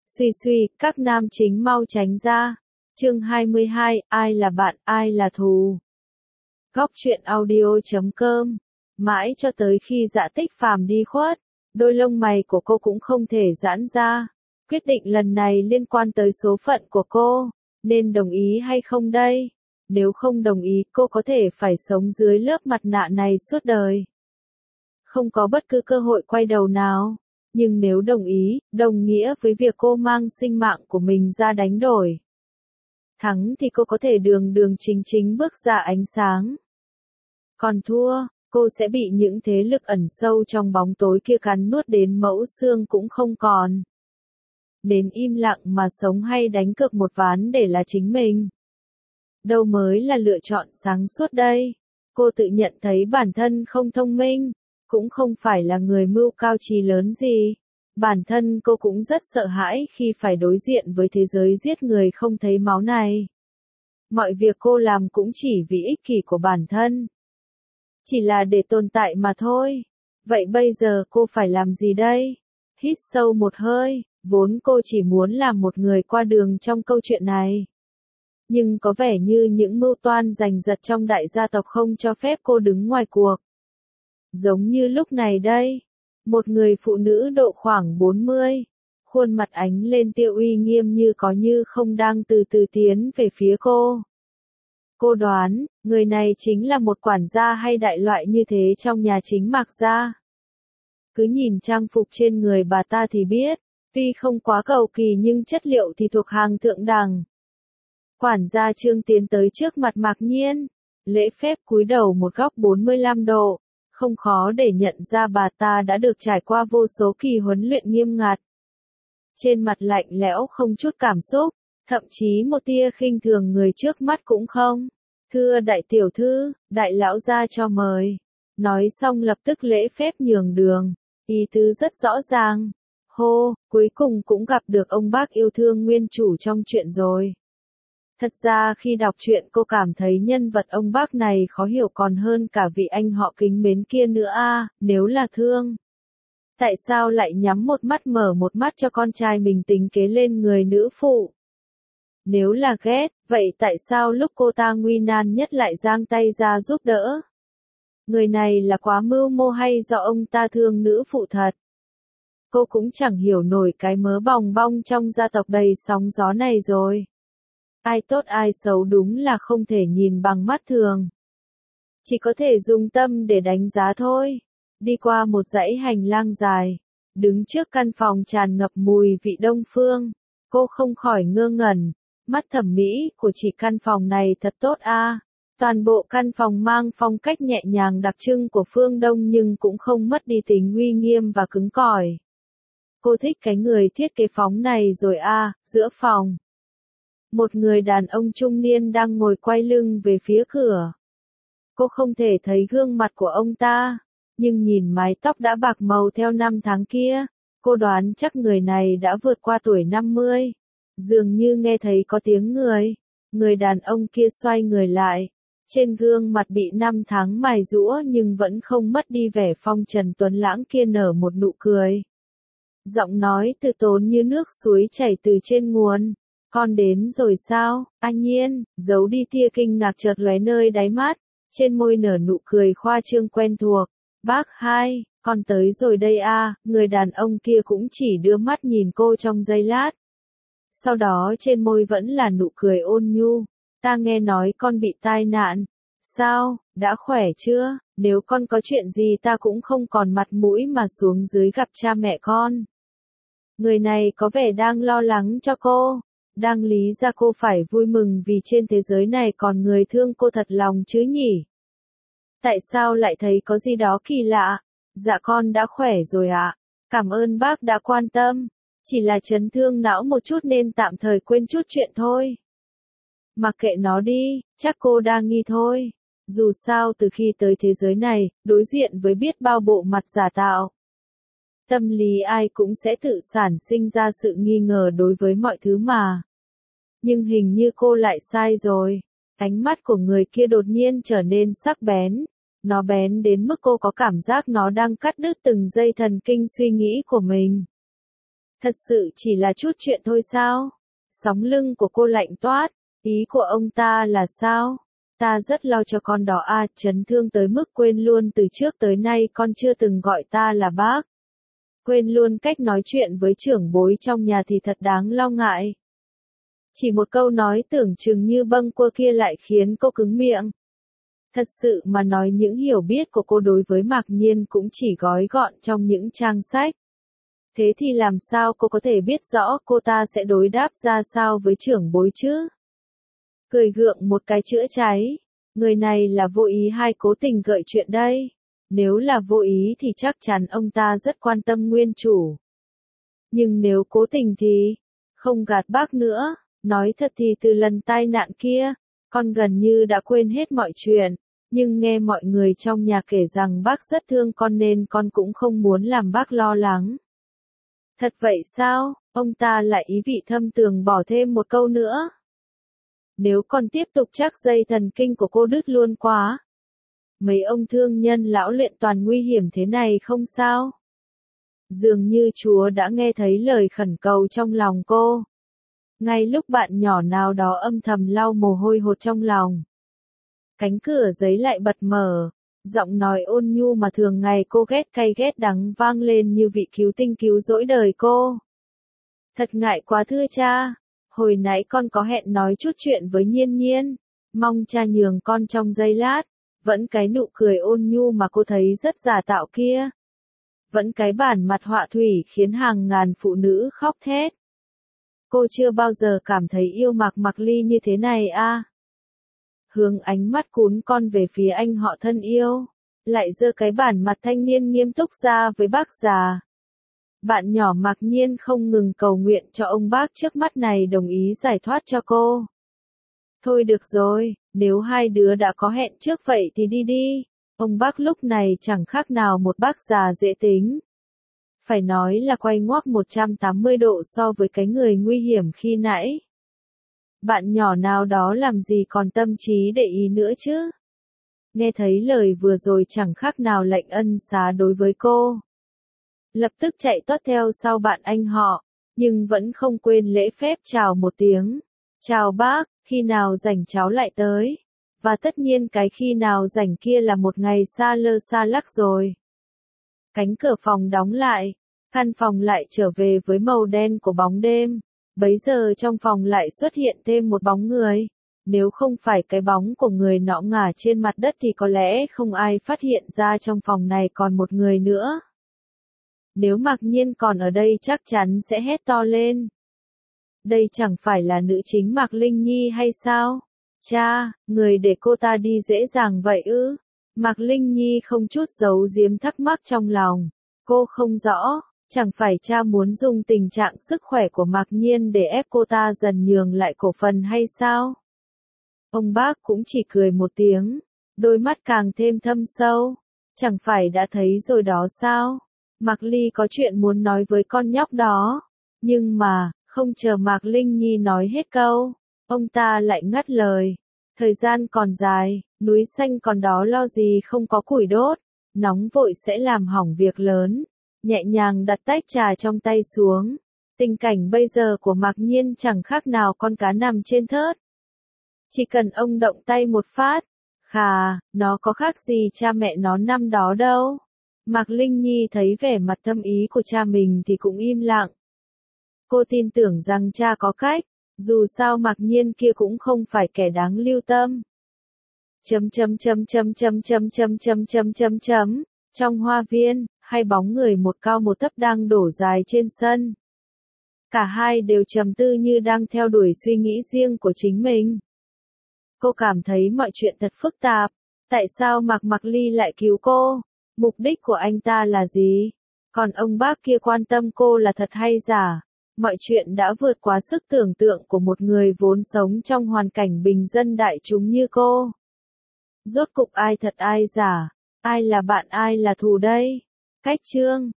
Suy suy, các nam chính mau tránh ra. Chương 22, ai là bạn, ai là thù. Góc truyện audio.com. Mãi cho tới khi Dạ Tích Phàm đi khuất, đôi lông mày của cô cũng không thể giãn ra. Quyết định lần này liên quan tới số phận của cô, nên đồng ý hay không đây? Nếu không đồng ý, cô có thể phải sống dưới lớp mặt nạ này suốt đời. Không có bất cứ cơ hội quay đầu nào. Nhưng nếu đồng ý, đồng nghĩa với việc cô mang sinh mạng của mình ra đánh đổi. Thắng thì cô có thể đường đường chính chính bước ra ánh sáng. Còn thua, cô sẽ bị những thế lực ẩn sâu trong bóng tối kia cắn nuốt đến mẫu xương cũng không còn. Đến im lặng mà sống hay đánh cược một ván để là chính mình. Đâu mới là lựa chọn sáng suốt đây? Cô tự nhận thấy bản thân không thông minh, cũng không phải là người mưu cao trí lớn gì. Bản thân cô cũng rất sợ hãi khi phải đối diện với thế giới giết người không thấy máu này. Mọi việc cô làm cũng chỉ vì ích kỷ của bản thân. Chỉ là để tồn tại mà thôi. Vậy bây giờ cô phải làm gì đây? Hít sâu một hơi, vốn cô chỉ muốn làm một người qua đường trong câu chuyện này. Nhưng có vẻ như những mưu toan giành giật trong đại gia tộc không cho phép cô đứng ngoài cuộc. Giống như lúc này đây, một người phụ nữ độ khoảng 40, khuôn mặt ánh lên tia uy nghiêm như có như không đang từ từ tiến về phía cô. Cô đoán, người này chính là một quản gia hay đại loại như thế trong nhà chính Mạc gia. Cứ nhìn trang phục trên người bà ta thì biết, tuy không quá cầu kỳ nhưng chất liệu thì thuộc hàng thượng đẳng. Quản gia Trương tiến tới trước mặt Mạc Nhiên, lễ phép cúi đầu một góc 45 độ. Không khó để nhận ra bà ta đã được trải qua vô số kỳ huấn luyện nghiêm ngặt. Trên mặt lạnh lẽo không chút cảm xúc, thậm chí một tia khinh thường người trước mắt cũng không. Thưa đại tiểu thư, đại lão gia cho mời. Nói xong lập tức lễ phép nhường đường, ý tứ rất rõ ràng. Hô, cuối cùng cũng gặp được ông bác yêu thương nguyên chủ trong chuyện rồi. Thật ra khi đọc truyện cô cảm thấy nhân vật ông bác này khó hiểu còn hơn cả vị anh họ kính mến kia nữa a. Nếu là thương, tại sao lại nhắm một mắt mở một mắt cho con trai mình tính kế lên người nữ phụ? Nếu là ghét, vậy tại sao lúc cô ta nguy nan nhất lại giang tay ra giúp đỡ? Người này là quá mưu mô hay do ông ta thương nữ phụ thật? Cô cũng chẳng hiểu nổi cái mớ bòng bong trong gia tộc đầy sóng gió này rồi. Ai tốt ai xấu đúng là không thể nhìn bằng mắt thường. Chỉ có thể dùng tâm để đánh giá thôi. Đi qua một dãy hành lang dài, đứng trước căn phòng tràn ngập mùi vị Đông phương, cô không khỏi ngơ ngẩn. Mắt thẩm mỹ của chỉ căn phòng này thật tốt a. Toàn bộ căn phòng mang phong cách nhẹ nhàng đặc trưng của phương Đông nhưng cũng không mất đi tính uy nghiêm và cứng cỏi. Cô thích cái người thiết kế phòng này rồi a. Giữa phòng, một người đàn ông trung niên đang ngồi quay lưng về phía cửa. Cô không thể thấy gương mặt của ông ta, nhưng nhìn mái tóc đã bạc màu theo năm tháng kia, cô đoán chắc người này đã vượt qua tuổi 50. Dường như nghe thấy có tiếng người đàn ông kia xoay người lại. Trên gương mặt bị năm tháng mài giũa nhưng vẫn không mất đi vẻ phong trần tuấn lãng kia nở một nụ cười. Giọng nói từ tốn như nước suối chảy từ trên nguồn. Con đến rồi sao, anh Nhiên, giấu đi tia kinh ngạc chợt lóe nơi đáy mắt, trên môi nở nụ cười khoa trương quen thuộc. Bác hai, con tới rồi đây a. Người đàn ông kia cũng chỉ đưa mắt nhìn cô trong giây lát. Sau đó trên môi vẫn là nụ cười ôn nhu. Ta nghe nói con bị tai nạn. Sao, đã khỏe chưa? Nếu con có chuyện gì ta cũng không còn mặt mũi mà xuống dưới gặp cha mẹ con. Người này có vẻ đang lo lắng cho cô. Đang lý ra cô phải vui mừng vì trên thế giới này còn người thương cô thật lòng chứ nhỉ? Tại sao lại thấy có gì đó kỳ lạ? Dạ con đã khỏe rồi ạ. Cảm ơn bác đã quan tâm. Chỉ là chấn thương não một chút nên tạm thời quên chút chuyện thôi. Mặc kệ nó đi, chắc cô đang nghi thôi. Dù sao từ khi tới thế giới này, đối diện với biết bao bộ mặt giả tạo. Tâm lý ai cũng sẽ tự sản sinh ra sự nghi ngờ đối với mọi thứ mà. Nhưng hình như cô lại sai rồi. Ánh mắt của người kia đột nhiên trở nên sắc bén. Nó bén đến mức cô có cảm giác nó đang cắt đứt từng dây thần kinh suy nghĩ của mình. Thật sự chỉ là chút chuyện thôi sao? Sóng lưng của cô lạnh toát, ý của ông ta là sao? Ta rất lo cho con đó à, chấn thương tới mức quên luôn từ trước tới nay con chưa từng gọi ta là bác. Quên luôn cách nói chuyện với trưởng bối trong nhà thì thật đáng lo ngại. Chỉ một câu nói tưởng chừng như bâng quơ kia lại khiến cô cứng miệng. Thật sự mà nói những hiểu biết của cô đối với Mạc Nhiên cũng chỉ gói gọn trong những trang sách. Thế thì làm sao cô có thể biết rõ cô ta sẽ đối đáp ra sao với trưởng bối chứ? Cười gượng một cái chữa cháy. Người này là vô ý hay cố tình gợi chuyện đây? Nếu là vô ý thì chắc chắn ông ta rất quan tâm nguyên chủ. Nhưng nếu cố tình thì, không gạt bác nữa, nói thật thì từ lần tai nạn kia, con gần như đã quên hết mọi chuyện, nhưng nghe mọi người trong nhà kể rằng bác rất thương con nên con cũng không muốn làm bác lo lắng. Thật vậy sao? Ông ta lại ý vị thâm trường bỏ thêm một câu nữa. Nếu còn tiếp tục chắc dây thần kinh của cô đứt luôn quá. Mấy ông thương nhân lão luyện toàn nguy hiểm thế này không sao? Dường như Chúa đã nghe thấy lời khẩn cầu trong lòng cô. Ngay lúc bạn nhỏ nào đó âm thầm lau mồ hôi hột trong lòng. Cánh cửa giấy lại bật mở, giọng nói ôn nhu mà thường ngày cô ghét cay ghét đắng vang lên như vị cứu tinh cứu rỗi đời cô. Thật ngại quá thưa cha, hồi nãy con có hẹn nói chút chuyện với Nhiên Nhiên, mong cha nhường con trong giây lát, vẫn cái nụ cười ôn nhu mà cô thấy rất giả tạo kia. Vẫn cái bản mặt họa thủy khiến hàng ngàn phụ nữ khóc thét. Cô chưa bao giờ cảm thấy yêu Mạc Ly như thế này à. Hướng ánh mắt cún con về phía anh họ thân yêu, lại giơ cái bản mặt thanh niên nghiêm túc ra với bác già. Bạn nhỏ Mạc Nhiên không ngừng cầu nguyện cho ông bác trước mắt này đồng ý giải thoát cho cô. Thôi được rồi, nếu hai đứa đã có hẹn trước vậy thì đi đi. Ông bác lúc này chẳng khác nào một bác già dễ tính. Phải nói là quay ngoắt 180 độ so với cái người nguy hiểm khi nãy. Bạn nhỏ nào đó làm gì còn tâm trí để ý nữa chứ? Nghe thấy lời vừa rồi chẳng khác nào lệnh ân xá đối với cô. Lập tức chạy toát theo sau bạn anh họ, nhưng vẫn không quên lễ phép chào một tiếng. Chào bác, khi nào rảnh cháu lại tới. Và tất nhiên cái khi nào rảnh kia là một ngày xa lơ xa lắc rồi. Cánh cửa phòng đóng lại, căn phòng lại trở về với màu đen của bóng đêm. Bấy giờ trong phòng lại xuất hiện thêm một bóng người. Nếu không phải cái bóng của người nọ ngả trên mặt đất thì có lẽ không ai phát hiện ra trong phòng này còn một người nữa. Nếu Mạc Nhiên còn ở đây chắc chắn sẽ hét to lên. Đây chẳng phải là nữ chính Mạc Linh Nhi hay sao? Cha, người để cô ta đi dễ dàng vậy ư? Mạc Linh Nhi không chút giấu giếm thắc mắc trong lòng. Cô không rõ, chẳng phải cha muốn dùng tình trạng sức khỏe của Mạc Nhiên để ép cô ta dần nhường lại cổ phần hay sao? Ông bác cũng chỉ cười một tiếng, đôi mắt càng thêm thâm sâu. Chẳng phải đã thấy rồi đó sao? Mạc Ly có chuyện muốn nói với con nhóc đó. Nhưng mà, không chờ Mạc Linh Nhi nói hết câu, ông ta lại ngắt lời. Thời gian còn dài, núi xanh còn đó lo gì không có củi đốt, nóng vội sẽ làm hỏng việc lớn. Nhẹ nhàng đặt tách trà trong tay xuống. Tình cảnh bây giờ của Mạc Nhiên chẳng khác nào con cá nằm trên thớt. Chỉ cần ông động tay một phát, khà, nó có khác gì cha mẹ nó năm đó đâu. Mạc Linh Nhi thấy vẻ mặt thâm ý của cha mình thì cũng im lặng. Cô tin tưởng rằng cha có cách, dù sao Mạc Nhiên kia cũng không phải kẻ đáng lưu tâm. Trong hoa viên, hai bóng người một cao một thấp đang đổ dài trên sân. Cả hai đều trầm tư như đang theo đuổi suy nghĩ riêng của chính mình. Cô cảm thấy mọi chuyện thật phức tạp. Tại sao Mạc Ly lại cứu cô? Mục đích của anh ta là gì? Còn ông bác kia quan tâm cô là thật hay giả? Mọi chuyện đã vượt quá sức tưởng tượng của một người vốn sống trong hoàn cảnh bình dân đại chúng như cô. Rốt cục ai thật ai giả? Ai là bạn ai là thù đây? Cách chương